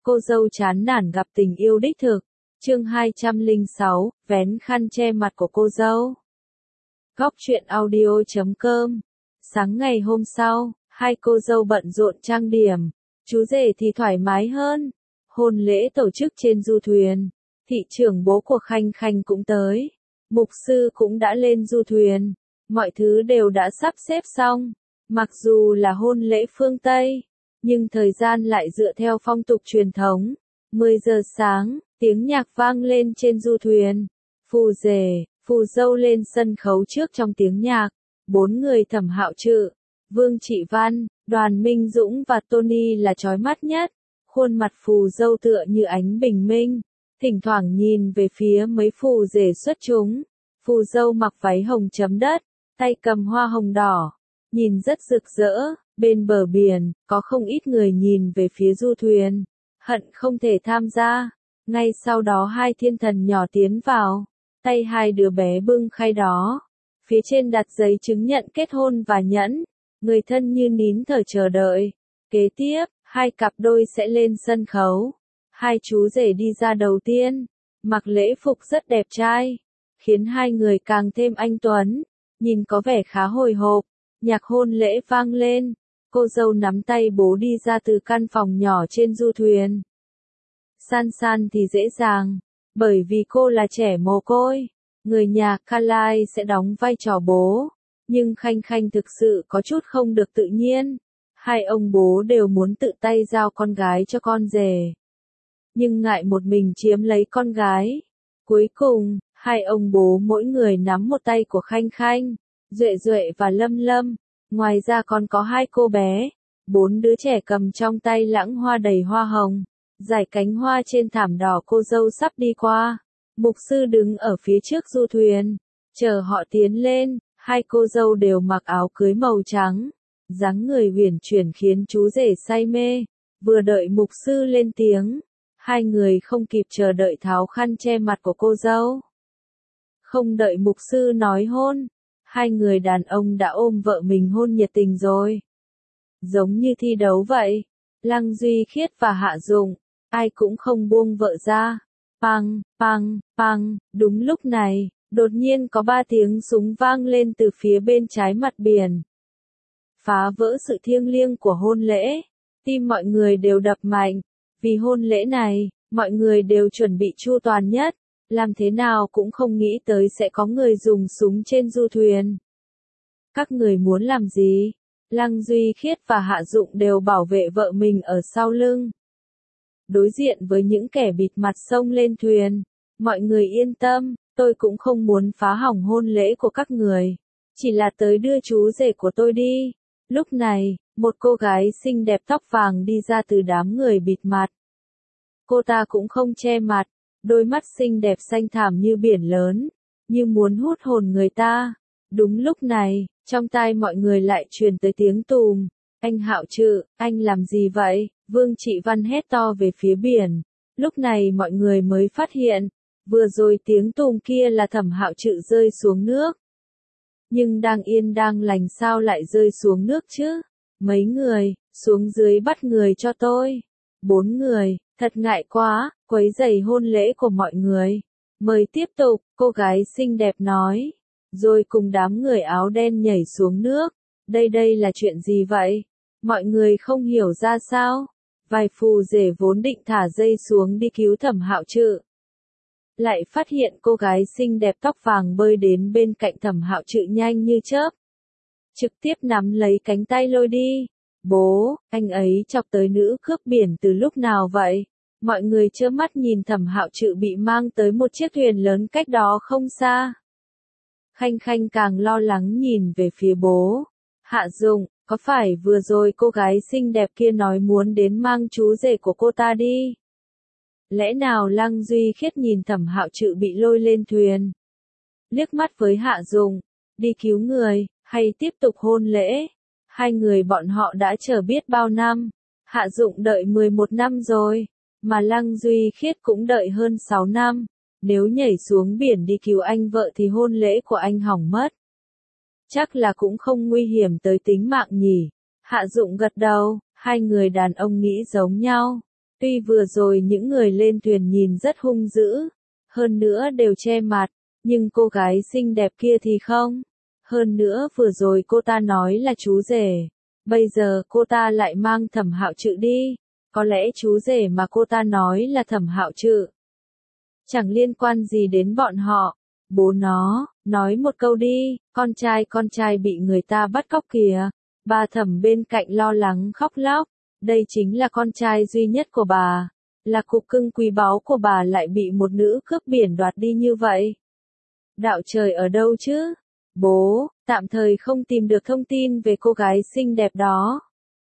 Cô dâu chán nản gặp tình yêu đích thực. Chương 206, vén khăn che mặt của cô dâu. Góc truyện audio.com. Sáng ngày hôm sau, hai cô dâu bận rộn trang điểm. Chú rể thì thoải mái hơn. Hôn lễ tổ chức trên du thuyền. Thị trưởng bố của Khanh Khanh cũng tới. Mục sư cũng đã lên du thuyền. Mọi thứ đều đã sắp xếp xong. Mặc dù là hôn lễ phương Tây, nhưng thời gian lại dựa theo phong tục truyền thống. 10 giờ sáng, tiếng nhạc vang lên trên du thuyền. Phù rể, phù dâu lên sân khấu trước trong tiếng nhạc. 4 người Thẩm Hạo Trự, Vương Trị Văn, Đoàn Minh Dũng và Tony là chói mắt nhất. Khuôn mặt phù dâu tựa như ánh bình minh, thỉnh thoảng nhìn về phía mấy phù rể xuất chúng. Phù dâu mặc váy hồng chấm đất, tay cầm hoa hồng đỏ, nhìn rất rực rỡ. Bên bờ biển, có không ít người nhìn về phía du thuyền, hận không thể tham gia. Ngay sau đó hai thiên thần nhỏ tiến vào, tay hai đứa bé bưng khay đó. Phía trên đặt giấy chứng nhận kết hôn và nhẫn, người thân như nín thở chờ đợi. Kế tiếp, hai cặp đôi sẽ lên sân khấu. Hai chú rể đi ra đầu tiên, mặc lễ phục rất đẹp trai, khiến hai người càng thêm anh tuấn, nhìn có vẻ khá hồi hộp. Nhạc hôn lễ vang lên, cô dâu nắm tay bố đi ra từ căn phòng nhỏ trên du thuyền. San San thì dễ dàng, bởi vì cô là trẻ mồ côi, người nhà Kalai sẽ đóng vai trò bố, nhưng Khanh Khanh thực sự có chút không được tự nhiên. Hai ông bố đều muốn tự tay giao con gái cho con rể, nhưng ngại một mình chiếm lấy con gái. Cuối cùng, hai ông bố mỗi người nắm một tay của Khanh Khanh, Duệ Duệ và Lâm Lâm. Ngoài ra còn có hai cô bé, 4 đứa trẻ cầm trong tay lẵng hoa đầy hoa hồng, dải cánh hoa trên thảm đỏ. Cô dâu sắp đi qua, mục sư đứng ở phía trước du thuyền, chờ họ tiến lên. Hai cô dâu đều mặc áo cưới màu trắng, dáng người uyển chuyển khiến chú rể say mê. Vừa đợi mục sư lên tiếng, hai người không kịp chờ đợi tháo khăn che mặt của cô dâu. Không đợi mục sư nói hôn, hai người đàn ông đã ôm vợ mình hôn nhiệt tình rồi. Giống như thi đấu vậy, Lăng Duy Khiết và Hạ Dụng, ai cũng không buông vợ ra. Pang, pang, pang, đúng lúc này, đột nhiên có 3 tiếng súng vang lên từ phía bên trái mặt biển. Phá vỡ sự thiêng liêng của hôn lễ, tim mọi người đều đập mạnh. Vì hôn lễ này, mọi người đều chuẩn bị chu toàn nhất. Làm thế nào cũng không nghĩ tới sẽ có người dùng súng trên du thuyền. Các người muốn làm gì? Lăng Duy Khiết và Hạ Dụng đều bảo vệ vợ mình ở sau lưng. Đối diện với những kẻ bịt mặt xông lên thuyền, mọi người yên tâm, tôi cũng không muốn phá hỏng hôn lễ của các người. Chỉ là tới đưa chú rể của tôi đi. Lúc này, một cô gái xinh đẹp tóc vàng đi ra từ đám người bịt mặt. Cô ta cũng không che mặt. Đôi mắt xinh đẹp xanh thẳm như biển lớn, như muốn hút hồn người ta. Đúng lúc này, trong tai mọi người lại truyền tới tiếng tùm. Anh Hạo Trự, anh làm gì vậy? Vương Trị Văn hét to về phía biển. Lúc này mọi người mới phát hiện, vừa rồi tiếng tùm kia là Thẩm Hạo Trự rơi xuống nước. Nhưng đang yên đang lành sao lại rơi xuống nước chứ? Mấy người, xuống dưới bắt người cho tôi. 4 người, thật ngại quá, quấy rầy hôn lễ của mọi người. Mời tiếp tục, cô gái xinh đẹp nói. Rồi cùng đám người áo đen nhảy xuống nước. Đây là chuyện gì vậy? Mọi người không hiểu ra sao? Vài phù rể vốn định thả dây xuống đi cứu Thẩm Hạo Trự, lại phát hiện cô gái xinh đẹp tóc vàng bơi đến bên cạnh Thẩm Hạo Trự nhanh như chớp. Trực tiếp nắm lấy cánh tay lôi đi. Bố, anh ấy chọc tới nữ cướp biển từ lúc nào vậy? Mọi người trơ mắt nhìn Thẩm Hạo Trự bị mang tới một chiếc thuyền lớn cách đó không xa. Khanh Khanh càng lo lắng nhìn về phía bố. Hạ Dụng, có phải vừa rồi cô gái xinh đẹp kia nói muốn đến mang chú rể của cô ta đi? Lẽ nào Lăng Duy Khiết nhìn Thẩm Hạo Trự bị lôi lên thuyền, liếc mắt với Hạ Dụng, đi cứu người, hay tiếp tục hôn lễ? Hai người bọn họ đã chờ biết bao năm. Hạ Dụng đợi 11 năm rồi, mà Lăng Duy Khiết cũng đợi hơn 6 năm. Nếu nhảy xuống biển đi cứu anh vợ thì hôn lễ của anh hỏng mất. Chắc là cũng không nguy hiểm tới tính mạng nhỉ? Hạ Dụng gật đầu, hai người đàn ông nghĩ giống nhau. Tuy vừa rồi những người lên thuyền nhìn rất hung dữ, hơn nữa đều che mặt, nhưng cô gái xinh đẹp kia thì không. Hơn nữa vừa rồi cô ta nói là chú rể, bây giờ cô ta lại mang Thẩm Hạo Trự đi, có lẽ chú rể mà cô ta nói là Thẩm Hạo Trự. Chẳng liên quan gì đến bọn họ. Bố nó, nói một câu đi, con trai bị người ta bắt cóc kìa. Bà Thẩm bên cạnh lo lắng khóc lóc, đây chính là con trai duy nhất của bà, là cục cưng quý báu của bà lại bị một nữ cướp biển đoạt đi như vậy. Đạo trời ở đâu chứ? Bố, tạm thời không tìm được thông tin về cô gái xinh đẹp đó.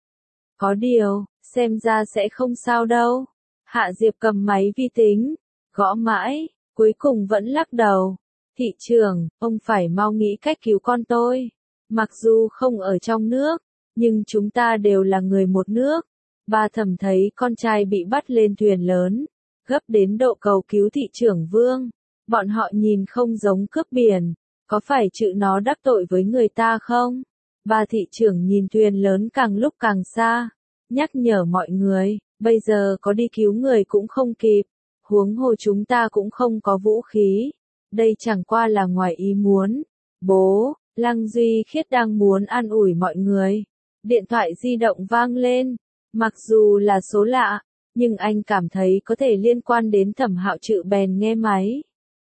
Có điều, xem ra sẽ không sao đâu. Hạ Diệp cầm máy vi tính, gõ mãi, cuối cùng vẫn lắc đầu. Thị trưởng, ông phải mau nghĩ cách cứu con tôi. Mặc dù không ở trong nước, nhưng chúng ta đều là người một nước. Bà Thẩm thấy con trai bị bắt lên thuyền lớn, gấp đến độ cầu cứu thị trưởng Vương. Bọn họ nhìn không giống cướp biển, có phải chữ nó đắc tội với người ta không? Bà thị trưởng nhìn thuyền lớn càng lúc càng xa, nhắc nhở mọi người, bây giờ có đi cứu người cũng không kịp, huống hồ chúng ta cũng không có vũ khí. Đây chẳng qua là ngoài ý muốn. Bố, Lăng Duy Khiết đang muốn an ủi mọi người. Điện thoại di động vang lên, mặc dù là số lạ, nhưng anh cảm thấy có thể liên quan đến Thẩm Hạo Trự bèn nghe máy.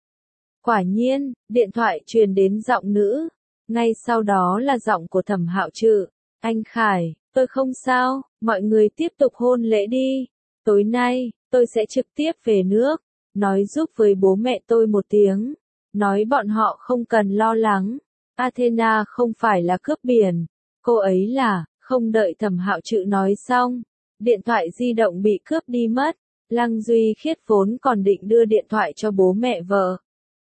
Quả nhiên, điện thoại truyền đến giọng nữ, ngay sau đó là giọng của Thẩm Hạo Trự. Anh Khải, tôi không sao, mọi người tiếp tục hôn lễ đi. Tối nay, tôi sẽ trực tiếp về nước, nói giúp với bố mẹ tôi một tiếng, nói bọn họ không cần lo lắng. Athena không phải là cướp biển, cô ấy là, không đợi Thẩm Hạo Trự nói xong, điện thoại di động bị cướp đi mất. Lăng Duy Khiết vốn còn định đưa điện thoại cho bố mẹ vợ.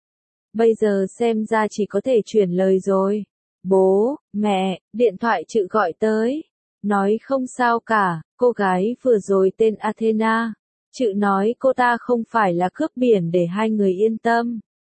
Bây giờ xem ra chỉ có thể chuyển lời rồi. Bố, mẹ, điện thoại Trự gọi tới. Nói không sao cả, cô gái vừa rồi tên Athena. Trự nói cô ta không phải là cướp biển để hai người yên tâm.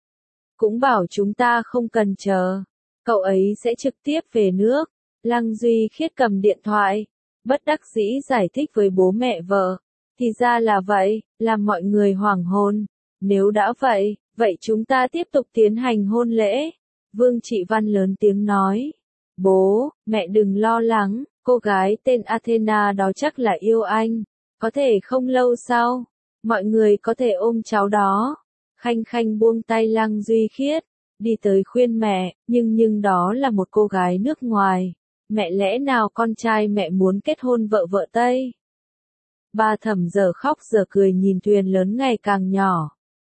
Cũng bảo chúng ta không cần chờ. Cậu ấy sẽ trực tiếp về nước. Lăng Duy Khiết cầm điện thoại, bất đắc dĩ giải thích với bố mẹ vợ. Thì ra là vậy, làm mọi người hoảng hồn. Nếu đã vậy, vậy chúng ta tiếp tục tiến hành hôn lễ. Vương Trị Văn lớn tiếng nói. Bố, mẹ đừng lo lắng, cô gái tên Athena đó chắc là yêu anh. Có thể không lâu sau, mọi người có thể ôm cháu đó. Khanh Khanh buông tay Lăng Duy Khiết, đi tới khuyên mẹ, nhưng đó là một cô gái nước ngoài. Mẹ lẽ nào con trai mẹ muốn kết hôn vợ vợ Tây? Bà Thẩm giờ khóc giờ cười nhìn thuyền lớn ngày càng nhỏ.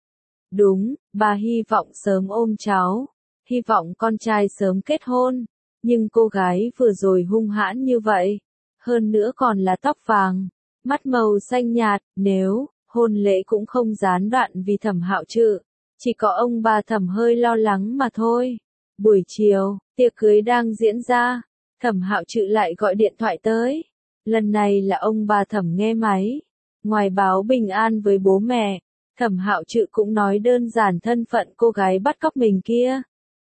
Đúng, bà hy vọng sớm ôm cháu, hy vọng con trai sớm kết hôn, nhưng cô gái vừa rồi hung hãn như vậy, hơn nữa còn là tóc vàng, mắt màu xanh nhạt, nếu hôn lễ cũng không gián đoạn vì Thẩm Hạo Trự, chỉ có ông bà Thẩm hơi lo lắng mà thôi. Buổi chiều, tiệc cưới đang diễn ra, Thẩm Hạo Trự lại gọi điện thoại tới. Lần này là ông bà Thẩm nghe máy. Ngoài báo bình an với bố mẹ, Thẩm Hạo Trự cũng nói đơn giản thân phận cô gái bắt cóc mình kia.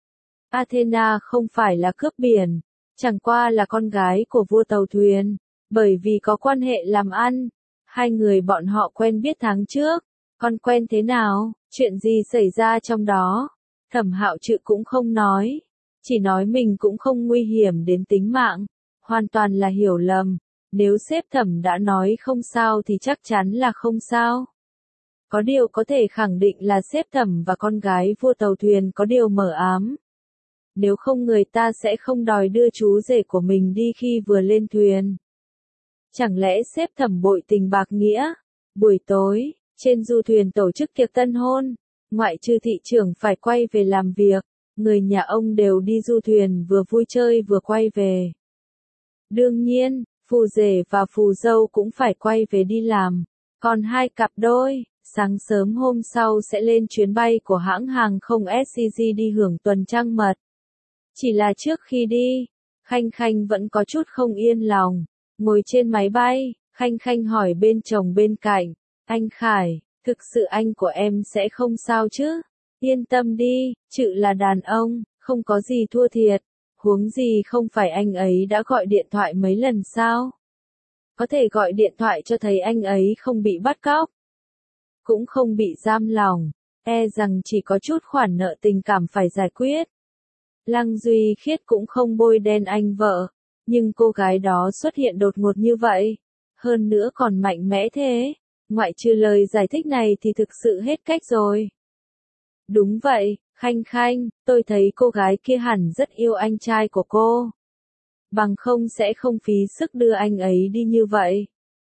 Athena không phải là cướp biển, chẳng qua là con gái của vua tàu thuyền, bởi vì có quan hệ làm ăn. Hai người bọn họ quen biết tháng trước, còn quen thế nào, chuyện gì xảy ra trong đó. Thẩm Hạo Trự cũng không nói, chỉ nói mình cũng không nguy hiểm đến tính mạng, hoàn toàn là hiểu lầm. Nếu sếp Thẩm đã nói không sao thì chắc chắn là không sao. Có điều có thể khẳng định là sếp Thẩm và con gái vua tàu thuyền có điều mờ ám. Nếu không người ta sẽ không đòi đưa chú rể của mình đi khi vừa lên thuyền. Chẳng lẽ sếp Thẩm bội tình bạc nghĩa? Buổi tối, trên du thuyền tổ chức tiệc tân hôn, ngoại trừ thị trưởng phải quay về làm việc, người nhà ông đều đi du thuyền vừa vui chơi vừa quay về. Đương nhiên, phù rể và phù dâu cũng phải quay về đi làm, còn hai cặp đôi, sáng sớm hôm sau sẽ lên chuyến bay của hãng hàng không SCG đi hưởng tuần trăng mật. Chỉ là trước khi đi, Khanh Khanh vẫn có chút không yên lòng. Ngồi trên máy bay, Khanh Khanh hỏi bên chồng bên cạnh, anh Khải, thực sự anh của em sẽ không sao chứ? Yên tâm đi, Trự là đàn ông, không có gì thua thiệt, huống gì không phải anh ấy đã gọi điện thoại mấy lần sao? có thể gọi điện thoại cho thấy anh ấy không bị bắt cóc, cũng không bị giam lòng, e rằng chỉ có chút khoản nợ tình cảm phải giải quyết. Lăng Duy Khiết cũng không bôi đen anh vợ, nhưng cô gái đó xuất hiện đột ngột như vậy, hơn nữa còn mạnh mẽ thế, ngoại trừ lời giải thích này thì thực sự hết cách rồi. Đúng vậy, Khanh Khanh, tôi thấy cô gái kia hẳn rất yêu anh trai của cô. Bằng không sẽ không phí sức đưa anh ấy đi như vậy.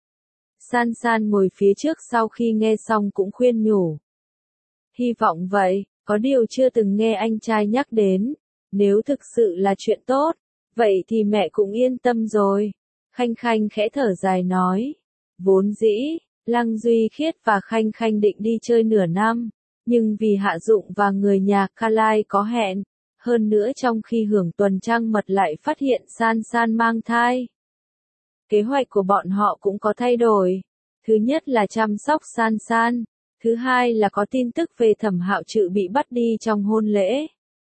San San ngồi phía trước sau khi nghe xong cũng khuyên nhủ. Hy vọng vậy, có điều chưa từng nghe anh trai nhắc đến. Nếu thực sự là chuyện tốt, vậy thì mẹ cũng yên tâm rồi. Khanh Khanh khẽ thở dài nói. Vốn dĩ, Lăng Duy Khiết và Khanh Khanh định đi chơi nửa năm, nhưng vì Hạ Dụng và người nhà Kalai có hẹn, hơn nữa trong khi hưởng tuần trăng mật lại phát hiện San San mang thai. Kế hoạch của bọn họ cũng có thay đổi. Thứ nhất là chăm sóc San San, thứ hai là có tin tức về Thẩm Hạo Trự bị bắt đi trong hôn lễ.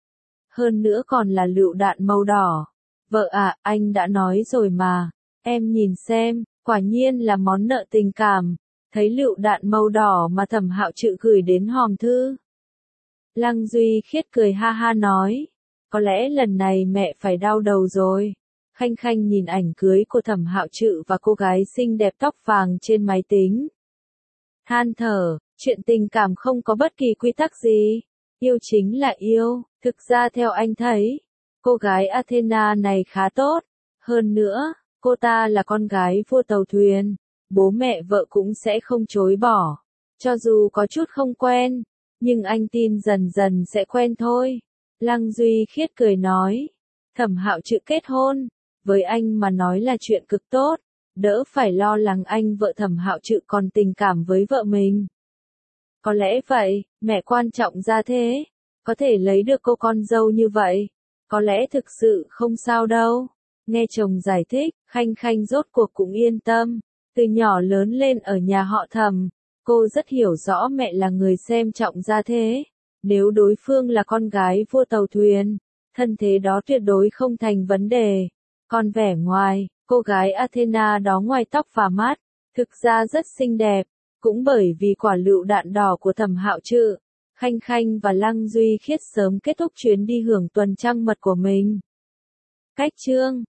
Hơn nữa còn là lựu đạn màu đỏ. Vợ à, anh đã nói rồi mà, em nhìn xem, quả nhiên là món nợ tình cảm. Thấy lựu đạn màu đỏ mà Thẩm Hạo Trự gửi đến hòm thư. Lăng Duy Khiết cười ha ha nói, có lẽ lần này mẹ phải đau đầu rồi. Khanh Khanh nhìn ảnh cưới của Thẩm Hạo Trự và cô gái xinh đẹp tóc vàng trên máy tính. Than thở, chuyện tình cảm không có bất kỳ quy tắc gì. Yêu chính là yêu, thực ra theo anh thấy, cô gái Athena này khá tốt. Hơn nữa, cô ta là con gái vua tàu thuyền, bố mẹ vợ cũng sẽ không chối bỏ. Cho dù có chút không quen, nhưng anh tin dần dần sẽ quen thôi. Lăng Duy Khiết cười nói, Thẩm Hạo Trự kết hôn, với anh mà nói là chuyện cực tốt, đỡ phải lo lắng anh vợ Thẩm Hạo Trự còn tình cảm với vợ mình. Có lẽ vậy, mẹ quan trọng ra thế, có thể lấy được cô con dâu như vậy, có lẽ thực sự không sao đâu. Nghe chồng giải thích, Khanh Khanh rốt cuộc cũng yên tâm, từ nhỏ lớn lên ở nhà họ Thẩm, cô rất hiểu rõ mẹ là người xem trọng gia thế, nếu đối phương là con gái vua tàu thuyền, thân thế đó tuyệt đối không thành vấn đề. Còn vẻ ngoài, cô gái Athena đó ngoài tóc và mắt, thực ra rất xinh đẹp, cũng bởi vì quả lựu đạn đỏ của Thẩm Hạo Trự, Khanh Khanh và Lăng Duy Khiết sớm kết thúc chuyến đi hưởng tuần trăng mật của mình. Cách chương